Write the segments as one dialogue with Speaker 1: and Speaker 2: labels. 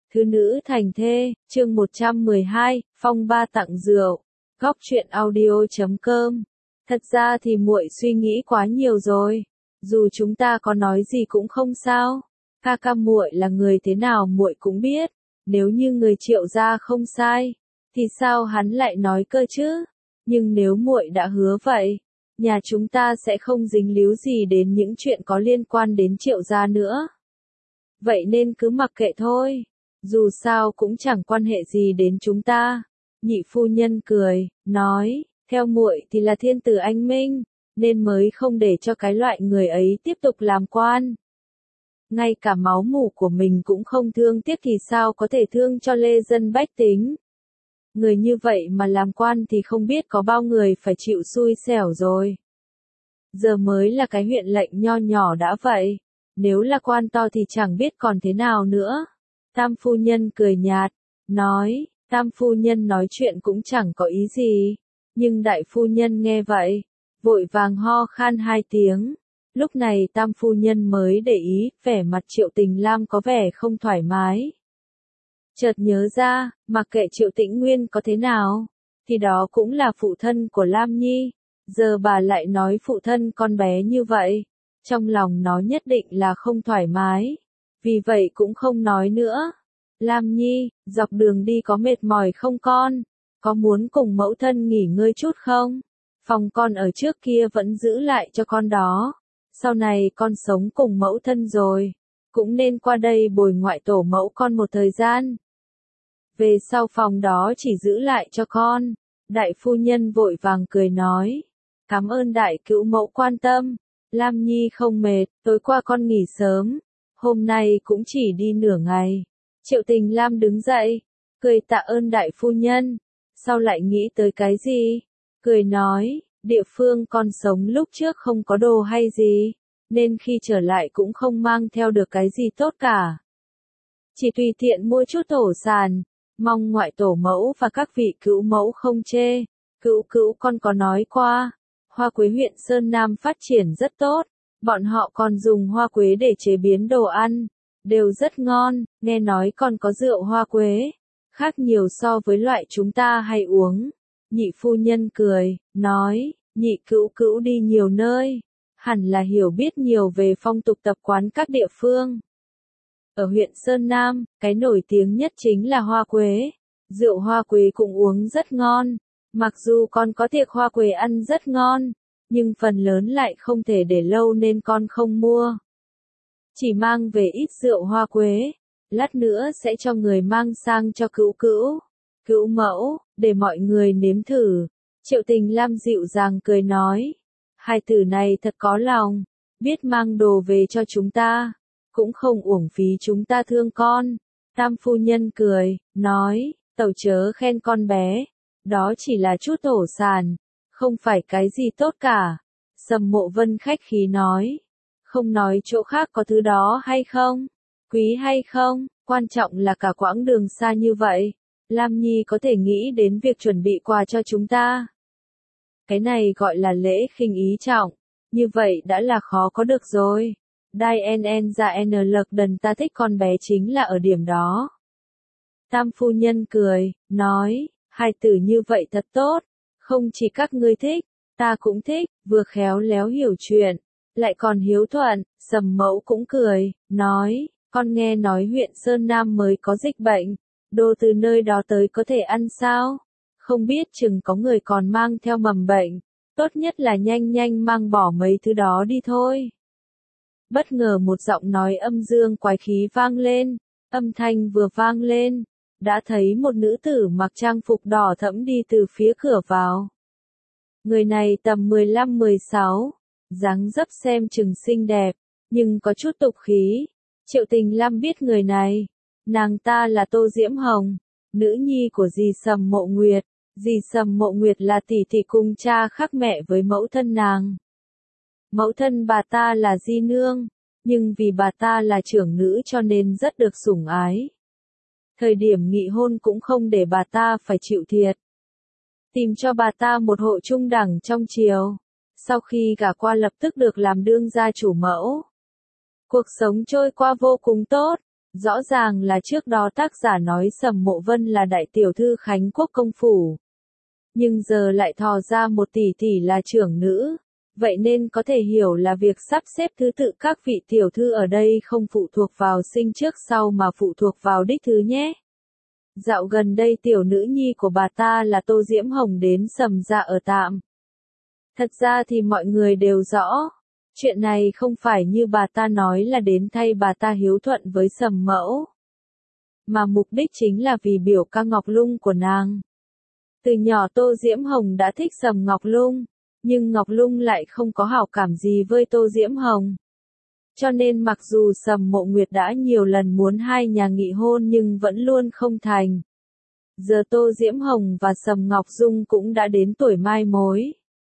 Speaker 1: Thứ nữ thành thê, chương 112, phong ba tặng rượu. Góc truyện audio.com. Thật ra thì muội suy nghĩ quá nhiều rồi. Dù chúng ta có nói gì cũng không sao. Ca ca muội là người thế nào muội cũng biết. Nếu như người Triệu gia không sai, thì sao hắn lại nói cơ chứ? Nhưng nếu muội đã hứa vậy, nhà chúng ta sẽ không dính líu gì đến những chuyện có liên quan đến Triệu gia nữa. Vậy nên cứ mặc kệ thôi. Dù sao cũng chẳng quan hệ gì đến chúng ta. Nhị phu nhân cười, nói, theo muội thì là thiên tử anh minh, nên mới không để cho cái loại người ấy tiếp tục làm quan. Ngay cả máu mủ của mình cũng không thương tiếc thì sao có thể thương cho lê dân bách tính. Người như vậy mà làm quan thì không biết có bao người phải chịu xui xẻo rồi. Giờ mới là cái huyện lệnh nho nhỏ đã vậy. Nếu là quan to thì chẳng biết còn thế nào nữa. Tam phu nhân cười nhạt, nói, tam phu nhân nói chuyện cũng chẳng có ý gì. Nhưng đại phu nhân nghe vậy, vội vàng ho khan 2 tiếng. Lúc này tam phu nhân mới để ý, vẻ mặt Triệu Tình Lam có vẻ không thoải mái. Chợt nhớ ra, mặc kệ Triệu Tĩnh Nguyên có thế nào, thì đó cũng là phụ thân của Lam Nhi. Giờ bà lại nói phụ thân con bé như vậy. Trong lòng nó nhất định là không thoải mái. Vì vậy cũng không nói nữa. Lam Nhi, dọc đường đi có mệt mỏi không con? Có muốn cùng mẫu thân nghỉ ngơi chút không? Phòng con ở trước kia vẫn giữ lại cho con đó. Sau này con sống cùng mẫu thân rồi. Cũng nên qua đây bồi ngoại tổ mẫu con một thời gian. Về sau phòng đó chỉ giữ lại cho con. Đại phu nhân vội vàng cười nói. Cảm ơn đại cữu mẫu quan tâm. Lam Nhi không mệt, tối qua con nghỉ sớm. Hôm nay cũng chỉ đi nửa ngày. Triệu Tình Lam đứng dậy, cười tạ ơn đại phu nhân. Sau lại nghĩ tới cái gì? Cười nói, địa phương con sống lúc trước không có đồ hay gì, nên khi trở lại cũng không mang theo được cái gì tốt cả. Chỉ tùy tiện mua chút thổ sản, mong ngoại tổ mẫu và các vị cữu mẫu không chê. Cữu cữu con có nói qua, hoa quế huyện Sơn Nam phát triển rất tốt. Bọn họ còn dùng hoa quế để chế biến đồ ăn, đều rất ngon, nghe nói còn có rượu hoa quế, khác nhiều so với loại chúng ta hay uống. Nhị phu nhân cười, nói, nhị cữu cữu đi nhiều nơi, hẳn là hiểu biết nhiều về phong tục tập quán các địa phương. Ở huyện Sơn Nam, cái nổi tiếng nhất chính là hoa quế, rượu hoa quế cũng uống rất ngon, mặc dù con có tiệc hoa quế ăn rất ngon. Nhưng phần lớn lại không thể để lâu nên con không mua. Chỉ mang về ít rượu hoa quế, lát nữa sẽ cho người mang sang cho cữu cữu, cữu mẫu, để mọi người nếm thử. Triệu Tình Lam dịu dàng cười nói, hai tử này thật có lòng, biết mang đồ về cho chúng ta, cũng không uổng phí chúng ta thương con. Tam phu nhân cười, nói, tẩu chớ khen con bé, đó chỉ là chút thổ sản. Không phải cái gì tốt cả. Sầm Mộ Vân khách khí nói. Không nói chỗ khác có thứ đó hay không? Quý hay không? Quan trọng là cả quãng đường xa như vậy. Lam Nhi có thể nghĩ đến việc chuẩn bị quà cho chúng ta. Cái này gọi là lễ khinh ý trọng. Như vậy đã là khó có được rồi. Đai NN ra N lật đần ta thích con bé chính là ở điểm đó. Tam phu nhân cười, nói, hai tử như vậy thật tốt. Không chỉ các ngươi thích, ta cũng thích, vừa khéo léo hiểu chuyện, lại còn hiếu thuận. Sầm Mẫu cũng cười, nói, con nghe nói huyện Sơn Nam mới có dịch bệnh, đồ từ nơi đó tới có thể ăn sao? Không biết chừng có người còn mang theo mầm bệnh, tốt nhất là nhanh nhanh mang bỏ mấy thứ đó đi thôi. Bất ngờ một giọng nói âm dương quái khí vang lên, âm thanh vừa vang lên. Đã thấy một nữ tử mặc trang phục đỏ thẫm đi từ phía cửa vào. Người này tầm 15-16, dáng dấp xem chừng xinh đẹp, nhưng có chút tục khí. Triệu Tình Lam biết người này, nàng ta là Tô Diễm Hồng, nữ nhi của dì Sầm Mộ Nguyệt. Dì Sầm Mộ Nguyệt là tỷ tỷ cùng cha khác mẹ với mẫu thân nàng. Mẫu thân bà ta là Di Nương, nhưng vì bà ta là trưởng nữ cho nên rất được sủng ái. Thời điểm nghị hôn cũng không để bà ta phải chịu thiệt. Tìm cho bà ta một hộ trung đẳng trong triều. Sau khi gả qua lập tức được làm đương gia chủ mẫu. Cuộc sống trôi qua vô cùng tốt. Rõ ràng là trước đó tác giả nói Sầm Mộ Vân là đại tiểu thư Khánh Quốc công phủ. Nhưng giờ lại thò ra một tỷ tỷ là trưởng nữ. Vậy nên có thể hiểu là việc sắp xếp thứ tự các vị tiểu thư ở đây không phụ thuộc vào sinh trước sau mà phụ thuộc vào đích thứ nhé. Dạo gần đây tiểu nữ nhi của bà ta là Tô Diễm Hồng đến Sầm gia ở tạm. Thật ra thì mọi người đều rõ. Chuyện này không phải như bà ta nói là đến thay bà ta hiếu thuận với Sầm mẫu. Mà mục đích chính là vì biểu ca Ngọc Lung của nàng. Từ nhỏ Tô Diễm Hồng đã thích Sầm Ngọc Lung, nhưng Ngọc Lung lại không có hảo cảm gì với Tô Diễm Hồng. Cho nên mặc dù Sầm Mộ Nguyệt đã nhiều lần muốn hai nhà nghị hôn nhưng vẫn luôn không thành. Giờ Tô Diễm Hồng và Sầm Ngọc Dung cũng đã đến tuổi mai mối.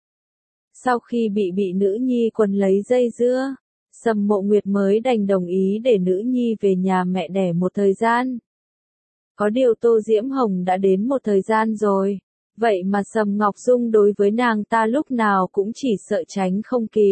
Speaker 1: Sau khi bị nữ nhi quần lấy dây dưa, Sầm Mộ Nguyệt mới đành đồng ý để nữ nhi về nhà mẹ đẻ một thời gian. Có điều Tô Diễm Hồng đã đến một thời gian rồi, vậy mà Sầm Ngọc Dung đối với nàng ta lúc nào cũng chỉ sợ tránh không kịp.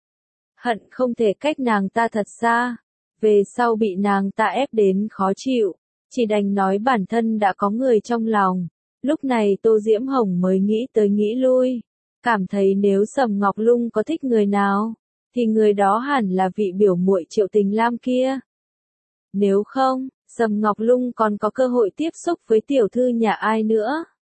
Speaker 1: Hận không thể cách nàng ta thật xa, về sau bị nàng ta ép đến khó chịu, chỉ đành nói bản thân đã có người trong lòng. Lúc này Tô Diễm Hồng mới nghĩ tới nghĩ lui, cảm thấy nếu Sầm Ngọc Lung có thích người nào, thì người đó hẳn là vị biểu muội Triệu Tình Lam kia. Nếu không, Sầm Ngọc Lung còn có cơ hội tiếp xúc với tiểu thư nhà ai nữa.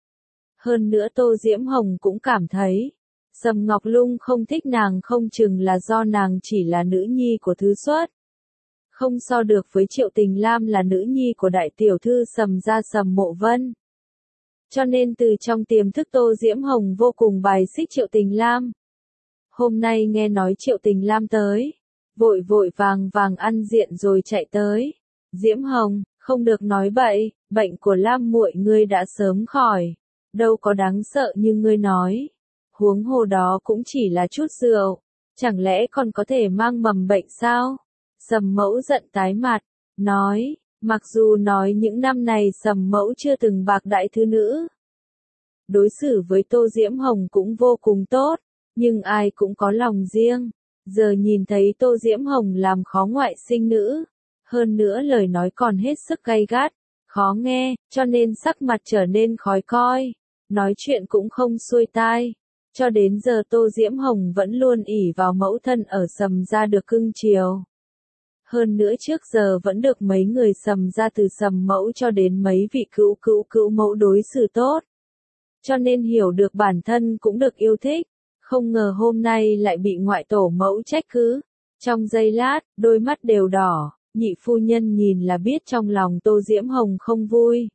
Speaker 1: Hơn nữa Tô Diễm Hồng cũng cảm thấy, Sầm Ngọc Lung không thích nàng không chừng là do nàng chỉ là nữ nhi của thứ xuất. Không so được với Triệu Tình Lam là nữ nhi của đại tiểu thư Sầm gia Sầm Mộ Vân. Cho nên từ trong tiềm thức Tô Diễm Hồng vô cùng bài xích Triệu Tình Lam. Hôm nay nghe nói Triệu Tình Lam tới, vội vội vàng vàng ăn diện rồi chạy tới. Diễm Hồng, không được nói bậy, bệnh của Lam muội ngươi đã sớm khỏi, đâu có đáng sợ như ngươi nói. Huống hồ đó cũng chỉ là chút rượu, chẳng lẽ còn có thể mang mầm bệnh sao? Sầm mẫu giận tái mặt, nói, mặc dù nói những năm này Sầm mẫu chưa từng bạc đại thứ nữ. Đối xử với Tô Diễm Hồng cũng vô cùng tốt, nhưng ai cũng có lòng riêng. Giờ nhìn thấy Tô Diễm Hồng làm khó ngoại sinh nữ, hơn nữa lời nói còn hết sức gay gắt, khó nghe, cho nên sắc mặt trở nên khó coi, nói chuyện cũng không xuôi tai. Cho đến giờ Tô Diễm Hồng vẫn luôn ỷ vào mẫu thân ở Sầm gia được cưng chiều. Hơn nữa trước giờ vẫn được mấy người Sầm gia từ Sầm mẫu cho đến mấy vị cữu mẫu đối xử tốt. Cho nên hiểu được bản thân cũng được yêu thích, không ngờ hôm nay lại bị ngoại tổ mẫu trách cứ. Trong giây lát, đôi mắt đều đỏ, nhị phu nhân nhìn là biết trong lòng Tô Diễm Hồng không vui.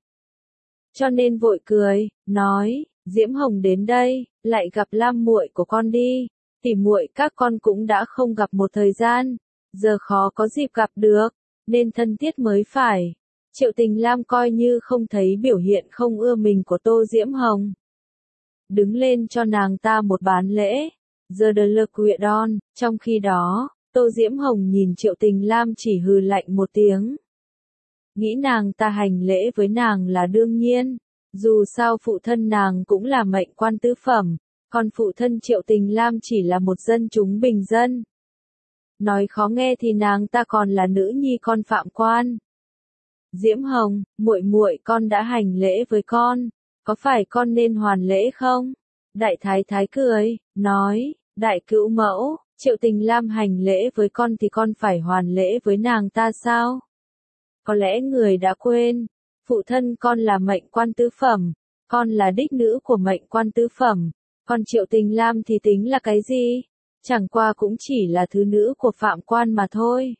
Speaker 1: Cho nên vội cười, nói, Diễm Hồng đến đây, lại gặp Lam muội của con đi, tỉ muội các con cũng đã không gặp một thời gian, giờ khó có dịp gặp được, nên thân thiết mới phải. Triệu Tình Lam coi như không thấy biểu hiện không ưa mình của Tô Diễm Hồng. Đứng lên cho nàng ta một bán lễ, giờ đờ lực quệ đon, trong khi đó, Tô Diễm Hồng nhìn Triệu Tình Lam chỉ hừ lạnh một tiếng. Nghĩ nàng ta hành lễ với nàng là đương nhiên, dù sao phụ thân nàng cũng là mệnh quan tứ phẩm, còn phụ thân Triệu Tình Lam chỉ là một dân chúng bình dân. Nói khó nghe thì nàng ta còn là nữ nhi con phạm quan. Diễm Hồng, muội muội con đã hành lễ với con, có phải con nên hoàn lễ không? Đại thái thái cười, nói, đại cữu mẫu, Triệu Tình Lam hành lễ với con thì con phải hoàn lễ với nàng ta sao? Có lẽ người đã quên, phụ thân con là mệnh quan tứ phẩm, con là đích nữ của mệnh quan tứ phẩm, còn Triệu Tình Lam thì tính là cái gì? Chẳng qua cũng chỉ là thứ nữ của phạm quan mà thôi.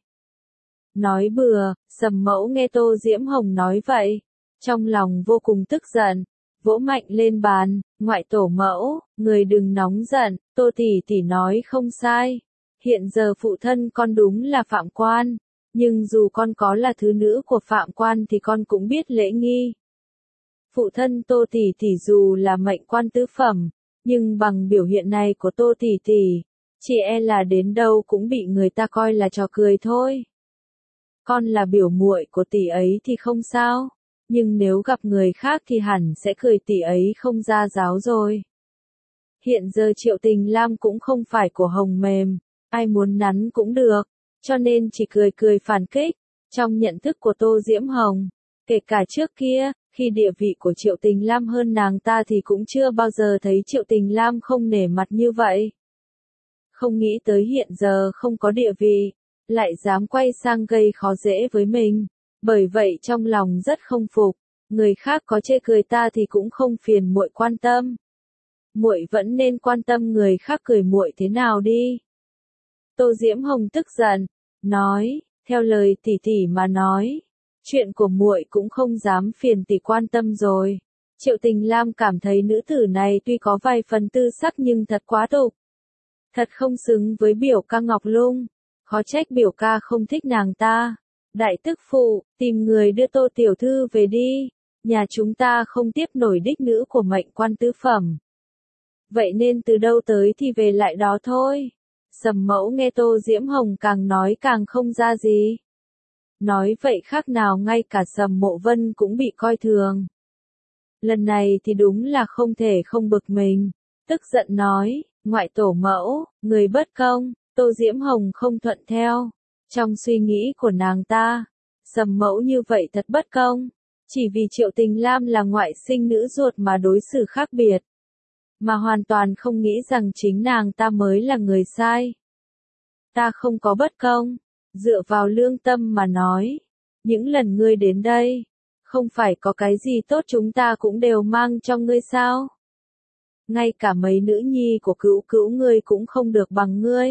Speaker 1: Nói bừa, Sầm mẫu nghe Tô Diễm Hồng nói vậy, trong lòng vô cùng tức giận, vỗ mạnh lên bàn, ngoại tổ mẫu, người đừng nóng giận, Tô tỷ tỷ nói không sai. Hiện giờ phụ thân con đúng là phạm quan, nhưng dù con có là thứ nữ của phạm quan thì con cũng biết lễ nghi. Phụ thân Tô tỷ tỷ dù là mệnh quan tứ phẩm, nhưng bằng biểu hiện này của Tô tỷ tỷ, chỉ e là đến đâu cũng bị người ta coi là trò cười thôi. Con là biểu muội của tỷ ấy thì không sao, nhưng nếu gặp người khác thì hẳn sẽ cười tỷ ấy không ra giáo rồi. Hiện giờ Triệu Tình Lam cũng không phải của hồng mềm, ai muốn nắn cũng được, cho nên chỉ cười cười phản kích, Trong nhận thức của Tô Diễm Hồng, kể cả trước kia, khi địa vị của Triệu Tình Lam hơn nàng ta thì cũng chưa bao giờ thấy Triệu Tình Lam không nể mặt như vậy. Không nghĩ tới hiện giờ không có địa vị, lại dám quay sang gây khó dễ với mình. Bởi vậy trong lòng rất không phục, người khác có chê cười ta thì cũng không phiền muội quan tâm. Muội vẫn nên quan tâm người khác cười muội thế nào đi. Tô Diễm Hồng tức giận, nói, theo lời tỷ tỷ mà nói, chuyện của muội cũng không dám phiền tỷ quan tâm rồi. Triệu Tình Lam cảm thấy nữ tử này tuy có vài phần tư sắc nhưng thật quá tục. Thật không xứng với biểu ca Ngọc Lung, khó trách biểu ca không thích nàng ta. Đại tức phụ, tìm người đưa Tô tiểu thư về đi, nhà chúng ta không tiếp nổi đích nữ của mệnh quan tứ phẩm. Vậy nên từ đâu tới thì về lại đó thôi. Sầm Mẫu nghe Tô Diễm Hồng càng nói càng không ra gì. Nói vậy khác nào ngay cả Sầm Mộ Vân cũng bị coi thường. Lần này thì đúng là không thể không bực mình. Tức giận nói, ngoại tổ mẫu, người bất công. Tô Diễm Hồng không thuận theo. Trong suy nghĩ của nàng ta, Sầm Mẫu như vậy thật bất công. Chỉ vì Triệu Tình Lam là ngoại sinh nữ ruột mà đối xử khác biệt. Mà hoàn toàn không nghĩ rằng chính nàng ta mới là người sai. Ta không có bất công, dựa vào lương tâm mà nói. Những lần ngươi đến đây, không phải có cái gì tốt chúng ta cũng đều mang cho ngươi sao? Ngay cả mấy nữ nhi của cữu cữu ngươi cũng không được bằng ngươi.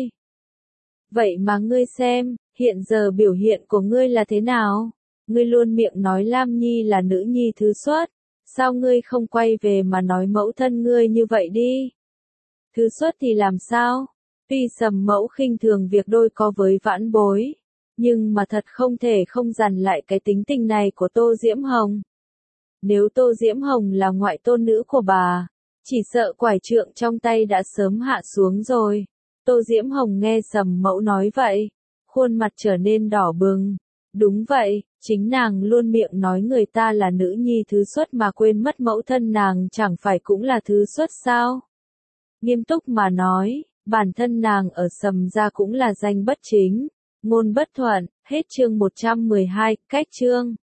Speaker 1: Vậy mà ngươi xem, hiện giờ biểu hiện của ngươi là thế nào? Ngươi luôn miệng nói Lam Nhi là nữ nhi thứ xuất. Sao ngươi không quay về mà nói mẫu thân ngươi như vậy đi? Thứ xuất thì làm sao? Tuy Sầm Mẫu khinh thường việc đôi co với vãn bối, nhưng mà thật không thể không dằn lại cái tính tình này của Tô Diễm Hồng. Nếu Tô Diễm Hồng là ngoại tôn nữ của bà, chỉ sợ quải trượng trong tay đã sớm hạ xuống rồi. Tô Diễm Hồng nghe Sầm Mẫu nói vậy, khuôn mặt trở nên đỏ bừng. Đúng vậy, chính nàng luôn miệng nói người ta là nữ nhi thứ xuất mà quên mất mẫu thân nàng chẳng phải cũng là thứ xuất sao? Nghiêm túc mà nói, bản thân nàng ở Sầm gia cũng là danh bất chính, ngôn bất thuận, hết chương 112, cách chương.